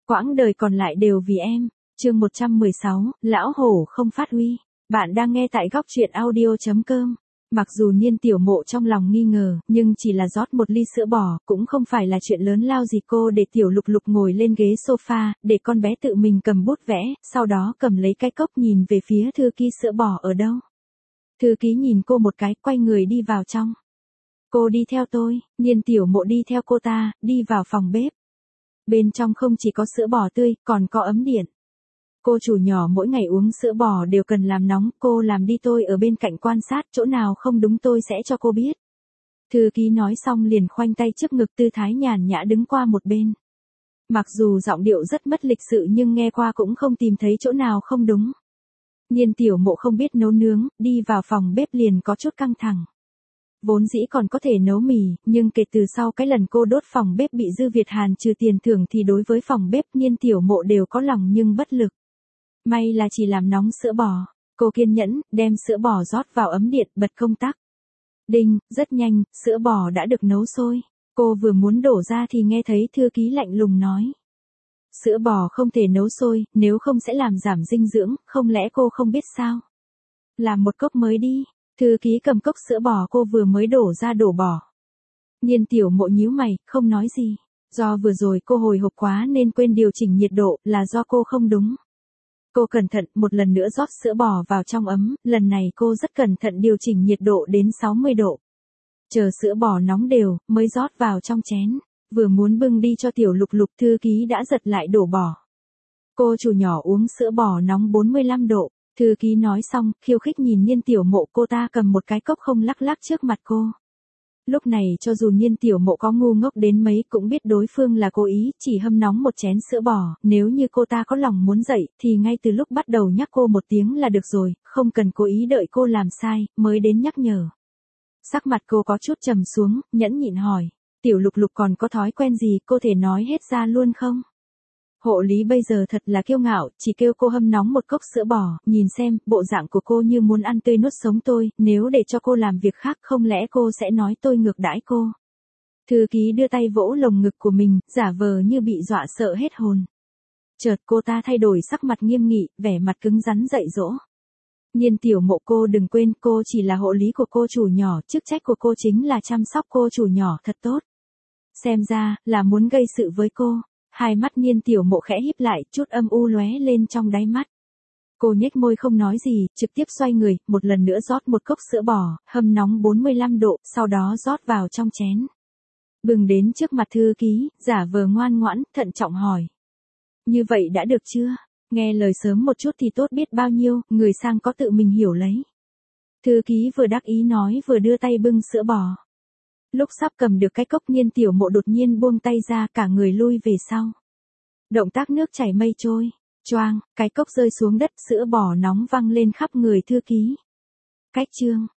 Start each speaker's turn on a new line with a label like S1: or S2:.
S1: Quãng đời còn lại đều vì em. Chương 116, lão hổ không phát huy. Bạn đang nghe tại góc truyện audio.com. Mặc dù Niên Tiểu Mộ trong lòng nghi ngờ, nhưng chỉ là rót một ly sữa bò, cũng không phải là chuyện lớn lao gì. Cô để Tiểu Lục Lục ngồi lên ghế sofa, để con bé tự mình cầm bút vẽ, sau đó cầm lấy cái cốc nhìn về phía thư ký sữa bò ở đâu. Thư ký nhìn cô một cái, quay người đi vào trong. Cô đi theo tôi. Niên Tiểu Mộ đi theo cô ta, đi vào phòng bếp. Bên trong không chỉ có sữa bò tươi, còn có ấm điện. Cô chủ nhỏ mỗi ngày uống sữa bò đều cần làm nóng, cô làm đi, tôi ở bên cạnh quan sát, chỗ nào không đúng tôi sẽ cho cô biết. Thư ký nói xong liền khoanh tay trước ngực, tư thái nhàn nhã đứng qua một bên. Mặc dù giọng điệu rất mất lịch sự nhưng nghe qua cũng không tìm thấy chỗ nào không đúng. Niên Tiểu Mộ không biết nấu nướng, đi vào phòng bếp liền có chút căng thẳng. Vốn dĩ còn có thể nấu mì, nhưng kể từ sau cái lần cô đốt phòng bếp bị Dư Việt Hàn trừ tiền thưởng thì đối với phòng bếp Niên Tiểu Mộ đều có lòng nhưng bất lực. May là chỉ làm nóng sữa bò. Cô kiên nhẫn, đem sữa bò rót vào ấm điện, bật công tắc. Đinh, rất nhanh, sữa bò đã được nấu sôi. Cô vừa muốn đổ ra thì nghe thấy thư ký lạnh lùng nói. Sữa bò không thể nấu sôi, nếu không sẽ làm giảm dinh dưỡng, không lẽ cô không biết sao? Làm một cốc mới đi. Thư ký cầm cốc sữa bò cô vừa mới đổ ra đổ bỏ. Niên Tiểu Mộ nhíu mày, không nói gì. Do vừa rồi cô hồi hộp quá nên quên điều chỉnh nhiệt độ, là do cô không đúng. Cô cẩn thận một lần nữa rót sữa bò vào trong ấm, lần này cô rất cẩn thận điều chỉnh nhiệt độ đến 60 độ. Chờ sữa bò nóng đều, mới rót vào trong chén. Vừa muốn bưng đi cho Tiểu Lục Lục, thư ký đã giật lại đổ bỏ. Cô chủ nhỏ uống sữa bò nóng 45 độ. Thư ký nói xong, khiêu khích nhìn Niên Tiểu Mộ, cô ta cầm một cái cốc không lắc lắc trước mặt cô. Lúc này cho dù Niên Tiểu Mộ có ngu ngốc đến mấy cũng biết đối phương là cố ý, chỉ hâm nóng một chén sữa bò, nếu như cô ta có lòng muốn dậy, thì ngay từ lúc bắt đầu nhắc cô một tiếng là được rồi, không cần cố ý đợi cô làm sai, mới đến nhắc nhở. Sắc mặt cô có chút trầm xuống, nhẫn nhịn hỏi, Tiểu Lục Lục còn có thói quen gì, cô thể nói hết ra luôn không? Hộ lý bây giờ thật là kiêu ngạo, chỉ kêu cô hâm nóng một cốc sữa bò, nhìn xem, bộ dạng của cô như muốn ăn tươi nuốt sống tôi, nếu để cho cô làm việc khác không lẽ cô sẽ nói tôi ngược đãi cô. Thư ký đưa tay vỗ lồng ngực của mình, giả vờ như bị dọa sợ hết hồn. Chợt cô ta thay đổi sắc mặt nghiêm nghị, vẻ mặt cứng rắn dạy dỗ. Niên Tiểu Mộ, cô đừng quên, cô chỉ là hộ lý của cô chủ nhỏ, chức trách của cô chính là chăm sóc cô chủ nhỏ thật tốt. Xem ra, là muốn gây sự với cô. Hai mắt Niên Tiểu Mộ khẽ híp lại, chút âm u lóe lên trong đáy mắt. Cô nhếch môi không nói gì, trực tiếp xoay người, một lần nữa rót một cốc sữa bò, hâm nóng 45 độ, sau đó rót vào trong chén. Bừng đến trước mặt thư ký, giả vờ ngoan ngoãn, thận trọng hỏi. Như vậy đã được chưa? Nghe lời sớm một chút thì tốt biết bao nhiêu, người sang có tự mình hiểu lấy. Thư ký vừa đắc ý nói vừa đưa tay bưng sữa bò. Lúc sắp cầm được cái cốc, Niên Tiểu Mộ đột nhiên buông tay ra, cả người lui về sau. Động tác nước chảy mây trôi. Choang, cái cốc rơi xuống đất, sữa bò nóng văng lên khắp người thư ký. Cách chương.